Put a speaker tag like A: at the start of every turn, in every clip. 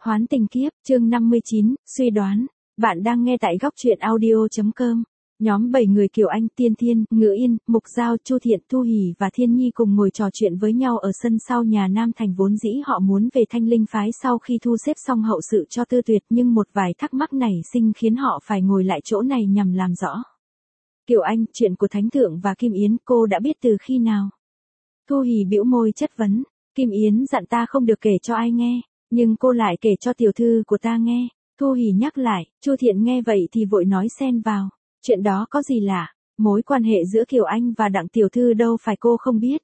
A: Hoán tình kiếp, chương 59, suy đoán. Bạn đang nghe tại góc truyện audio.com. Nhóm 7 người Kiều Anh, Tiên Thiên, Ngữ Yên, Mục Giao, Chu Thiện, Thu Hỷ và Thiên Nhi cùng ngồi trò chuyện với nhau ở sân sau nhà Nam Thành. Vốn dĩ họ muốn về Thanh Linh phái sau khi thu xếp xong hậu sự cho Tư Tuyệt, nhưng một vài thắc mắc nảy sinh khiến họ phải ngồi lại chỗ này nhằm làm rõ. Kiều Anh, chuyện của Thánh Thượng và Kim Yến cô đã biết từ khi nào? Thu Hỷ bĩu môi chất vấn. Kim Yến dặn ta không được kể cho ai nghe, nhưng cô lại kể cho tiểu thư của ta nghe. Thu Hỷ nhắc lại. Chu Thiện nghe vậy thì vội nói xen vào. Chuyện đó có gì lạ, mối quan hệ giữa Kiều Anh và Đặng tiểu thư đâu phải cô không biết.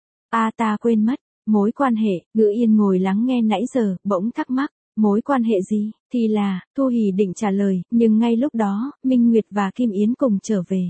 A: Ta quên mất, mối quan hệ. Ngữ Yên ngồi lắng nghe nãy giờ, bỗng thắc mắc, mối quan hệ gì? Thì là, Thu Hỷ định trả lời, nhưng ngay lúc đó, Minh Nguyệt và Kim Yến cùng trở về.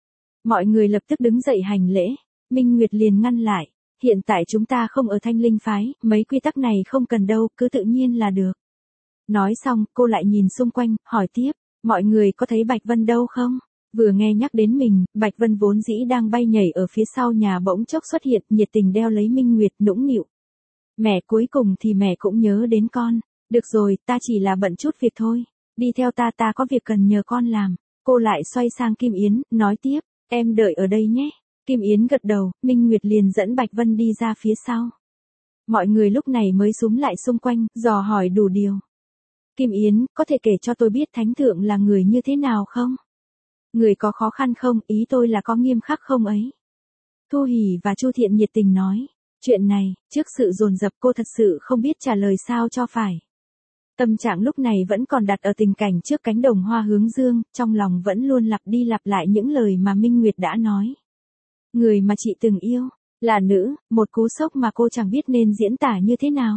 A: Mọi người lập tức đứng dậy hành lễ, Minh Nguyệt liền ngăn lại. Hiện tại chúng ta không ở Thanh Linh phái, mấy quy tắc này không cần đâu, cứ tự nhiên là được. Nói xong, cô lại nhìn xung quanh, hỏi tiếp, mọi người có thấy Bạch Vân đâu không? Vừa nghe nhắc đến mình, Bạch Vân vốn dĩ đang bay nhảy ở phía sau nhà bỗng chốc xuất hiện, nhiệt tình đeo lấy Minh Nguyệt, nũng nịu. Mẹ, cuối cùng thì mẹ cũng nhớ đến con. Được rồi, ta chỉ là bận chút việc thôi. Đi theo ta có việc cần nhờ con làm. Cô lại xoay sang Kim Yến, nói tiếp, em đợi ở đây nhé. Kim Yến gật đầu, Minh Nguyệt liền dẫn Bạch Vân đi ra phía sau. Mọi người lúc này mới xúm lại xung quanh, dò hỏi đủ điều. Kim Yến, có thể kể cho tôi biết Thánh Thượng là người như thế nào không? Người có khó khăn không, ý tôi là có nghiêm khắc không ấy? Thu Hỷ và Chu Thiện nhiệt tình nói. Chuyện này, trước sự dồn dập cô thật sự không biết trả lời sao cho phải. Tâm trạng lúc này vẫn còn đặt ở tình cảnh trước cánh đồng hoa hướng dương, trong lòng vẫn luôn lặp đi lặp lại những lời mà Minh Nguyệt đã nói. Người mà chị từng yêu, là nữ, một cú sốc mà cô chẳng biết nên diễn tả như thế nào.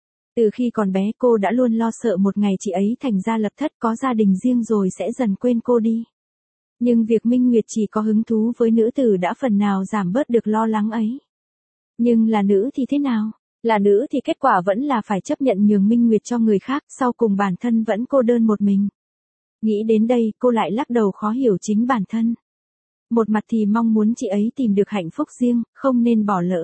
A: Từ khi còn bé cô đã luôn lo sợ một ngày chị ấy thành ra lập thất có gia đình riêng rồi sẽ dần quên cô đi. Nhưng việc Minh Nguyệt chỉ có hứng thú với nữ tử đã phần nào giảm bớt được lo lắng ấy. Nhưng là nữ thì thế nào? Là nữ thì kết quả vẫn là phải chấp nhận nhường Minh Nguyệt cho người khác, sau cùng bản thân vẫn cô đơn một mình. Nghĩ đến đây cô lại lắc đầu khó hiểu chính bản thân. Một mặt thì mong muốn chị ấy tìm được hạnh phúc riêng, không nên bỏ lỡ.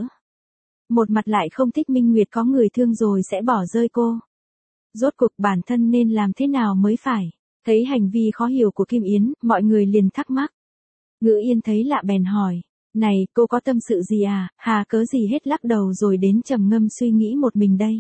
A: Một mặt lại không thích Minh Nguyệt có người thương rồi sẽ bỏ rơi cô. Rốt cuộc bản thân nên làm thế nào mới phải? Thấy hành vi khó hiểu của Kim Yến, mọi người liền thắc mắc. Ngữ Yên thấy lạ bèn hỏi. Này, cô có tâm sự gì à? Hà cớ gì hết lắc đầu rồi đến trầm ngâm suy nghĩ một mình đây.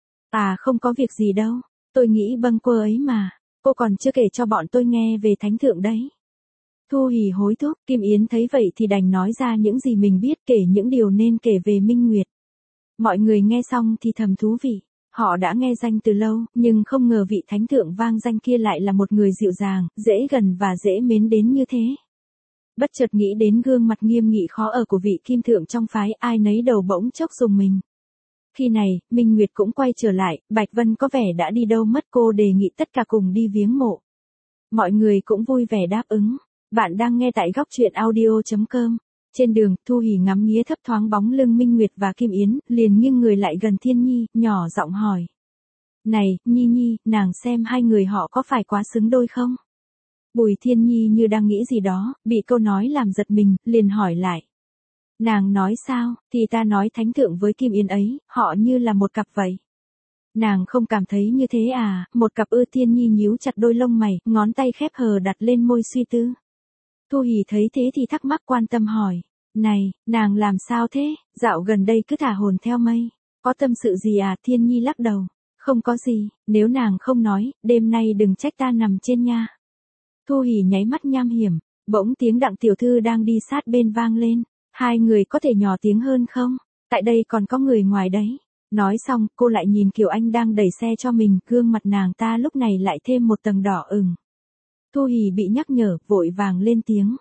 A: Không có việc gì đâu. Tôi nghĩ bâng quơ ấy mà. Cô còn chưa kể cho bọn tôi nghe về Thánh Thượng đấy. Thu Hỷ hối thúc, Kim Yến thấy vậy thì đành nói ra những gì mình biết, kể những điều nên kể về Minh Nguyệt. Mọi người nghe xong thì thầm thú vị. Họ đã nghe danh từ lâu, nhưng không ngờ vị Thánh Thượng vang danh kia lại là một người dịu dàng, dễ gần và dễ mến đến như thế. Bất chợt nghĩ đến gương mặt nghiêm nghị khó ở của vị Kim Thượng trong phái, ai nấy đầu bỗng chốc rùng mình. Khi này, Minh Nguyệt cũng quay trở lại, Bạch Vân có vẻ đã đi đâu mất, cô đề nghị tất cả cùng đi viếng mộ. Mọi người cũng vui vẻ đáp ứng. Bạn đang nghe tại góc truyện audio.com. Trên đường, Thu Hỷ ngắm nghía thấp thoáng bóng lưng Minh Nguyệt và Kim Yến, liền nghiêng người lại gần Thiên Nhi, nhỏ giọng hỏi. Này, Nhi, nàng xem hai người họ có phải quá xứng đôi không? Bùi Thiên Nhi như đang nghĩ gì đó, bị câu nói làm giật mình, liền hỏi lại. Nàng nói sao? Thì ta nói Thánh Thượng với Kim Yến ấy, họ như là một cặp vậy. Nàng không cảm thấy như thế à? Một cặp ư? Thiên Nhi nhíu chặt đôi lông mày, ngón tay khép hờ đặt lên môi suy tư. Thu Hỷ thấy thế thì thắc mắc quan tâm hỏi. Này, nàng làm sao thế? Dạo gần đây cứ thả hồn theo mây. Có tâm sự gì à? Thiên Nhi lắc đầu. Không có gì, nếu nàng không nói, đêm nay đừng trách ta nằm trên nha. Thu Hỷ nháy mắt nham hiểm, bỗng tiếng Đặng tiểu thư đang đi sát bên vang lên. Hai người có thể nhỏ tiếng hơn không? Tại đây còn có người ngoài đấy. Nói xong, cô lại nhìn Kiều Anh đang đẩy xe cho mình, gương mặt nàng ta lúc này lại thêm một tầng đỏ ửng. Thu Hỷ bị nhắc nhở, vội vàng lên tiếng.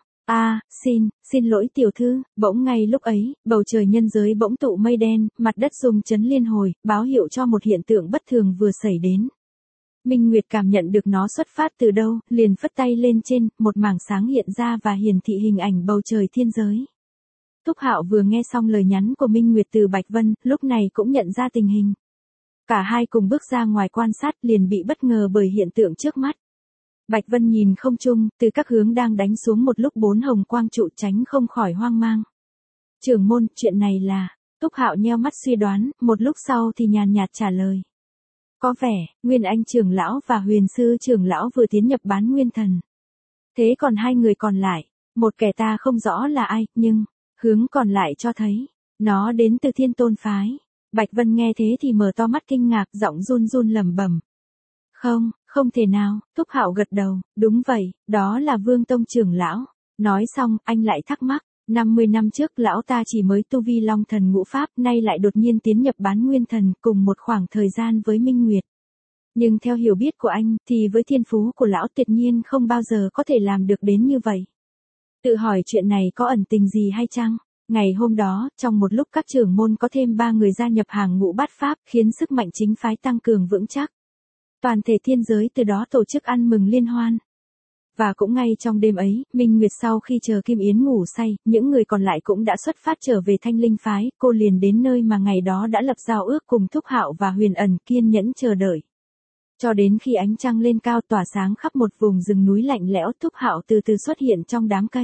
A: Xin lỗi tiểu thư. Bỗng ngay lúc ấy, bầu trời nhân giới bỗng tụ mây đen, mặt đất rung chấn liên hồi, báo hiệu cho một hiện tượng bất thường vừa xảy đến. Minh Nguyệt cảm nhận được nó xuất phát từ đâu, liền phất tay lên trên, một mảng sáng hiện ra và hiển thị hình ảnh bầu trời thiên giới. Thúc Hạo vừa nghe xong lời nhắn của Minh Nguyệt từ Bạch Vân, lúc này cũng nhận ra tình hình. Cả hai cùng bước ra ngoài quan sát, liền bị bất ngờ bởi hiện tượng trước mắt. Bạch Vân nhìn không trung, từ các hướng đang đánh xuống một lúc 4 hồng quang trụ tránh không khỏi hoang mang. Trưởng môn, chuyện này là, Thúc Hạo nheo mắt suy đoán, một lúc sau thì nhàn nhạt trả lời. Có vẻ, Nguyên Anh trưởng lão và Huyền Sư trưởng lão vừa tiến nhập bán nguyên thần. Thế còn hai người còn lại, một kẻ ta không rõ là ai, nhưng, hướng còn lại cho thấy, nó đến từ Thiên Tôn phái. Bạch Vân nghe thế thì mở to mắt kinh ngạc, giọng run run lẩm bẩm. Không, không thể nào, Thúc Hạo gật đầu, đúng vậy, đó là Vương Tông trưởng lão. Nói xong, anh lại thắc mắc, 50 năm trước lão ta chỉ mới tu vi Long Thần Ngũ Pháp, nay lại đột nhiên tiến nhập bán nguyên thần cùng một khoảng thời gian với Minh Nguyệt. Nhưng theo hiểu biết của anh, thì với thiên phú của lão tuyệt nhiên không bao giờ có thể làm được đến như vậy. Tự hỏi chuyện này có ẩn tình gì hay chăng? Ngày hôm đó, trong một lúc các trưởng môn có thêm 3 người gia nhập hàng ngũ bát pháp, khiến sức mạnh chính phái tăng cường vững chắc. Toàn thể thiên giới từ đó tổ chức ăn mừng liên hoan. Và cũng ngay trong đêm ấy, Minh Nguyệt sau khi chờ Kim Yến ngủ say, những người còn lại cũng đã xuất phát trở về Thanh Linh phái, cô liền đến nơi mà ngày đó đã lập giao ước cùng Thúc Hạo và Huyền Ẩn, kiên nhẫn chờ đợi. Cho đến khi ánh trăng lên cao tỏa sáng khắp một vùng rừng núi lạnh lẽo, Thúc Hạo từ từ xuất hiện trong đám cây.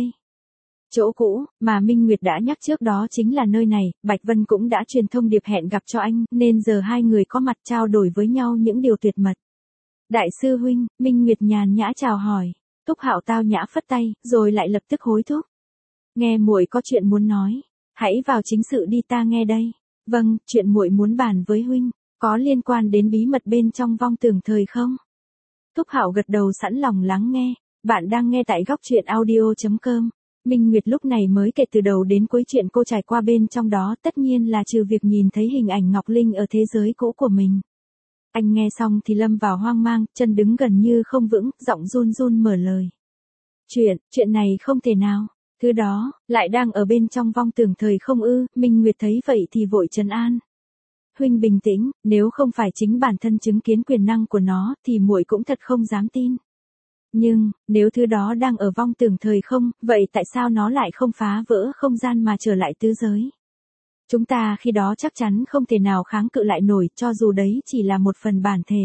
A: Chỗ cũ, mà Minh Nguyệt đã nhắc trước đó chính là nơi này, Bạch Vân cũng đã truyền thông điệp hẹn gặp cho anh, nên giờ hai người có mặt trao đổi với nhau những điều tuyệt mật. Đại sư huynh, Minh Nguyệt nhàn nhã chào hỏi. Thúc Hạo tao nhã phất tay, rồi lại lập tức hối thúc. Nghe muội có chuyện muốn nói, hãy vào chính sự đi, ta nghe đây. Vâng, chuyện muội muốn bàn với huynh, có liên quan đến bí mật bên trong Vong Tường Thời không? Thúc Hạo gật đầu sẵn lòng lắng nghe. Bạn đang nghe tại góc truyện audio.com. Minh Nguyệt lúc này mới kể từ đầu đến cuối chuyện cô trải qua bên trong đó, tất nhiên là trừ việc nhìn thấy hình ảnh Ngọc Linh ở thế giới cũ của mình. Anh nghe xong thì lâm vào hoang mang, chân đứng gần như không vững, giọng run run mở lời. Chuyện này không thể nào, thứ đó, lại đang ở bên trong Vong Tường Thời không ư? Minh Nguyệt thấy vậy thì vội trấn an. Huynh bình tĩnh, nếu không phải chính bản thân chứng kiến quyền năng của nó, thì muội cũng thật không dám tin. Nhưng, nếu thứ đó đang ở Vong Tường Thời không, vậy tại sao nó lại không phá vỡ không gian mà trở lại tứ giới? Chúng ta khi đó chắc chắn không thể nào kháng cự lại nổi, cho dù đấy chỉ là một phần bản thể.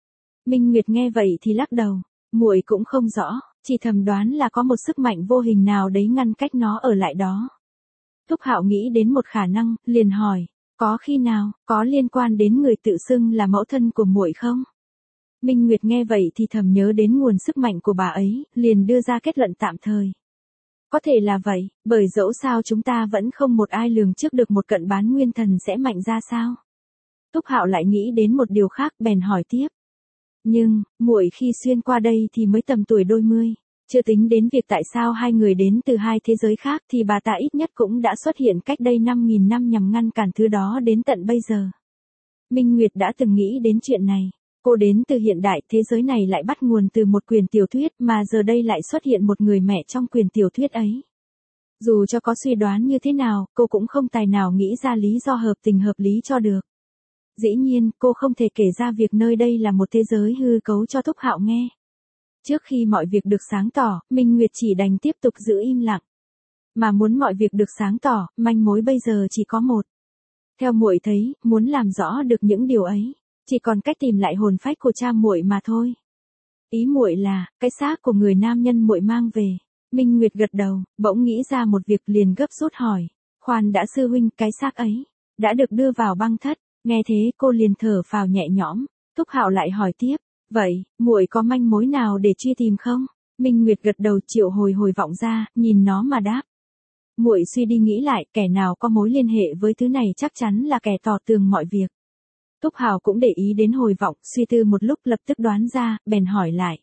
A: Minh Nguyệt nghe vậy thì lắc đầu, muội cũng không rõ, chỉ thầm đoán là có một sức mạnh vô hình nào đấy ngăn cách nó ở lại đó. Thúc Hạo nghĩ đến một khả năng, liền hỏi, có khi nào, có liên quan đến người tự xưng là mẫu thân của muội không? Minh Nguyệt nghe vậy thì thầm nhớ đến nguồn sức mạnh của bà ấy, liền đưa ra kết luận tạm thời. Có thể là vậy, bởi dẫu sao chúng ta vẫn không một ai lường trước được một cận bán nguyên thần sẽ mạnh ra sao. Thúc Hạo lại nghĩ đến một điều khác, bèn hỏi tiếp. Nhưng, muội khi xuyên qua đây thì mới tầm tuổi đôi mươi, chưa tính đến việc tại sao hai người đến từ hai thế giới khác thì bà ta ít nhất cũng đã xuất hiện cách đây 5.000 năm nhằm ngăn cản thứ đó đến tận bây giờ. Minh Nguyệt đã từng nghĩ đến chuyện này. Cô đến từ hiện đại, thế giới này lại bắt nguồn từ một quyển tiểu thuyết mà giờ đây lại xuất hiện một người mẹ trong quyển tiểu thuyết ấy. Dù cho có suy đoán như thế nào, cô cũng không tài nào nghĩ ra lý do hợp tình hợp lý cho được. Dĩ nhiên, cô không thể kể ra việc nơi đây là một thế giới hư cấu cho Thúc Hạo nghe. Trước khi mọi việc được sáng tỏ, Minh Nguyệt chỉ đành tiếp tục giữ im lặng. Mà muốn mọi việc được sáng tỏ, manh mối bây giờ chỉ có một. Theo muội thấy, muốn làm rõ được những điều ấy, chỉ còn cách tìm lại hồn phách của cha muội mà thôi. Ý muội là, cái xác của người nam nhân muội mang về. Minh Nguyệt gật đầu, bỗng nghĩ ra một việc liền gấp rút hỏi. Khoan đã sư huynh, cái xác ấy, đã được đưa vào băng thất. Nghe thế cô liền thở phào nhẹ nhõm. Thúc Hạo lại hỏi tiếp. Vậy, muội có manh mối nào để truy tìm không? Minh Nguyệt gật đầu triệu hồi vọng ra, nhìn nó mà đáp. Muội suy đi nghĩ lại, kẻ nào có mối liên hệ với thứ này chắc chắn là kẻ tỏ tường mọi việc. Thúc Hạo cũng để ý đến hồi vọng, suy tư một lúc lập tức đoán ra, bèn hỏi lại.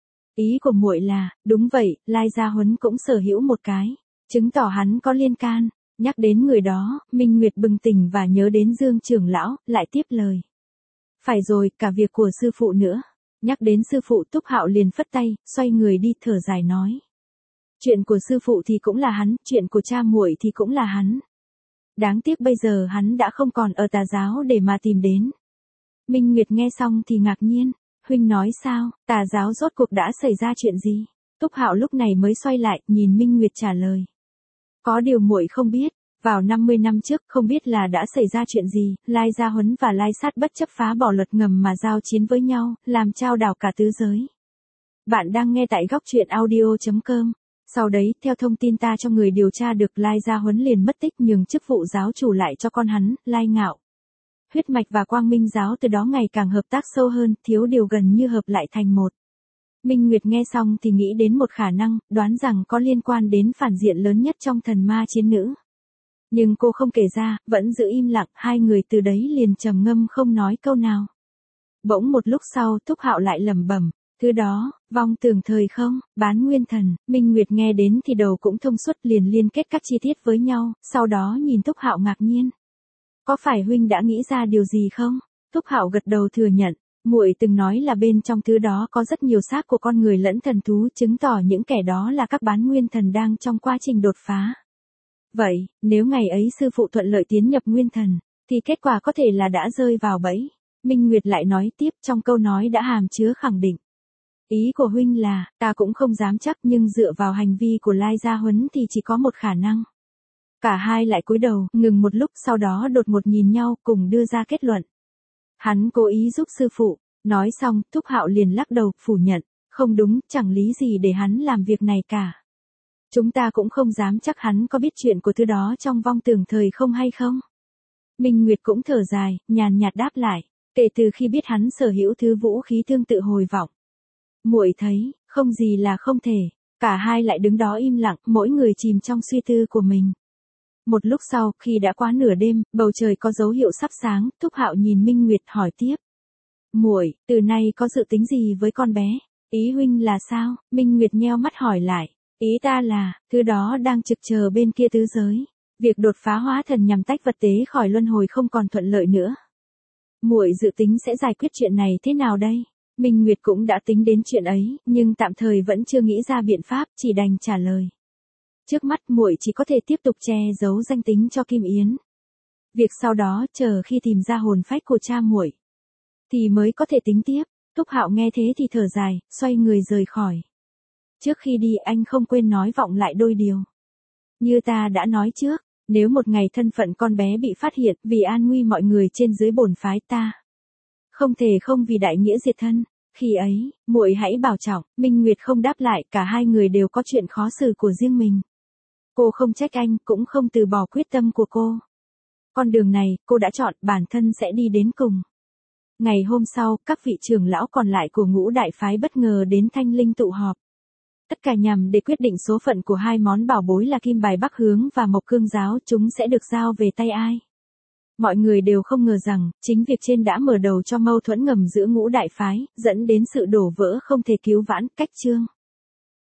A: Ý của muội là, đúng vậy, Lai Gia Huấn cũng sở hữu một cái, chứng tỏ hắn có liên can. Nhắc đến người đó, Minh Nguyệt bừng tỉnh và nhớ đến Dương trưởng lão, lại tiếp lời. Phải rồi, cả việc của sư phụ nữa. Nhắc đến sư phụ, Thúc Hạo liền phất tay, xoay người đi, thở dài nói. Chuyện của sư phụ thì cũng là hắn, chuyện của cha muội thì cũng là hắn. Đáng tiếc bây giờ hắn đã không còn ở tà giáo để mà tìm đến. Minh Nguyệt nghe xong thì ngạc nhiên. Huynh nói sao, tà giáo rốt cuộc đã xảy ra chuyện gì? Thúc Hạo lúc này mới xoay lại, nhìn Minh Nguyệt trả lời. Có điều muội không biết, vào 50 năm trước không biết là đã xảy ra chuyện gì, Lai Gia Huấn và Lai Sát bất chấp phá bỏ luật ngầm mà giao chiến với nhau, làm chao đảo cả tứ giới. Bạn đang nghe tại góc truyện audio.com. Sau đấy, theo thông tin ta cho người điều tra được, Lai Gia Huấn liền mất tích, nhường chức vụ giáo chủ lại cho con hắn, Lai Ngạo. huyết mạch và quang minh giáo từ đó ngày càng hợp tác sâu hơn, thiếu điều gần như hợp lại thành một. Minh Nguyệt nghe xong thì nghĩ đến một khả năng, đoán rằng có liên quan đến phản diện lớn nhất trong thần ma chiến nữ. Nhưng cô không kể ra, vẫn giữ im lặng, hai người từ đấy liền trầm ngâm không nói câu nào. Bỗng một lúc sau, Thúc Hạo lại lẩm bẩm, thứ đó, vong tưởng thời không, bán nguyên thần. Minh Nguyệt nghe đến thì đầu cũng thông suốt, liền liên kết các chi tiết với nhau, sau đó nhìn Thúc Hạo ngạc nhiên. Có phải huynh đã nghĩ ra điều gì không? Thúc Hạo gật đầu thừa nhận, muội từng nói là bên trong thứ đó có rất nhiều xác của con người lẫn thần thú, chứng tỏ những kẻ đó là các bán nguyên thần đang trong quá trình đột phá. Vậy, nếu ngày ấy sư phụ thuận lợi tiến nhập nguyên thần, thì kết quả có thể là đã rơi vào bẫy. Minh Nguyệt lại nói tiếp, trong câu nói đã hàm chứa khẳng định. Ý của huynh là, ta cũng không dám chắc, nhưng dựa vào hành vi của Lai Gia Huấn thì chỉ có một khả năng. Cả hai lại cúi đầu, ngừng một lúc, sau đó đột ngột nhìn nhau, cùng đưa ra kết luận. Hắn cố ý giúp sư phụ. Nói xong, Thúc Hạo liền lắc đầu, phủ nhận. Không đúng, chẳng lý gì để hắn làm việc này cả. Chúng ta cũng không dám chắc hắn có biết chuyện của thứ đó trong vong tưởng thời không hay không. Minh Nguyệt cũng thở dài, nhàn nhạt đáp lại. Kể từ khi biết hắn sở hữu thứ vũ khí tương tự hồi vọng, muội thấy, không gì là không thể. Cả hai lại đứng đó im lặng, mỗi người chìm trong suy tư của mình. Một lúc sau, khi đã quá nửa đêm, bầu trời có dấu hiệu sắp sáng, Thúc Hạo nhìn Minh Nguyệt hỏi tiếp. Muội, từ nay có dự tính gì với con bé? Ý huynh là sao? Minh Nguyệt nheo mắt hỏi lại. Ý ta là, thứ đó đang trực chờ bên kia tứ giới. Việc đột phá hóa thần nhằm tách vật tế khỏi luân hồi không còn thuận lợi nữa. Muội dự tính sẽ giải quyết chuyện này thế nào đây? Minh Nguyệt cũng đã tính đến chuyện ấy, nhưng tạm thời vẫn chưa nghĩ ra biện pháp, chỉ đành trả lời. Trước mắt muội chỉ có thể tiếp tục che giấu danh tính cho Kim Yến. Việc sau đó, chờ khi tìm ra hồn phách của cha muội, thì mới có thể tính tiếp. Thúc Hạo nghe thế thì thở dài, xoay người rời khỏi. Trước khi đi anh không quên nói vọng lại đôi điều. Như ta đã nói trước, nếu một ngày thân phận con bé bị phát hiện, vì an nguy mọi người trên dưới bổn phái ta, không thể không vì đại nghĩa diệt thân. Khi ấy, muội hãy bảo trọng. Minh Nguyệt không đáp lại, cả hai người đều có chuyện khó xử của riêng mình. Cô không trách anh, cũng không từ bỏ quyết tâm của cô. Con đường này, cô đã chọn, bản thân sẽ đi đến cùng. Ngày hôm sau, các vị trưởng lão còn lại của Ngũ Đại Phái bất ngờ đến Thanh Linh tụ họp. Tất cả nhằm để quyết định số phận của hai món bảo bối là Kim Bài Bắc Hướng và Mộc Cương Giáo, chúng sẽ được giao về tay ai. Mọi người đều không ngờ rằng, chính việc trên đã mở đầu cho mâu thuẫn ngầm giữa Ngũ Đại Phái, dẫn đến sự đổ vỡ không thể cứu vãn. Cách chương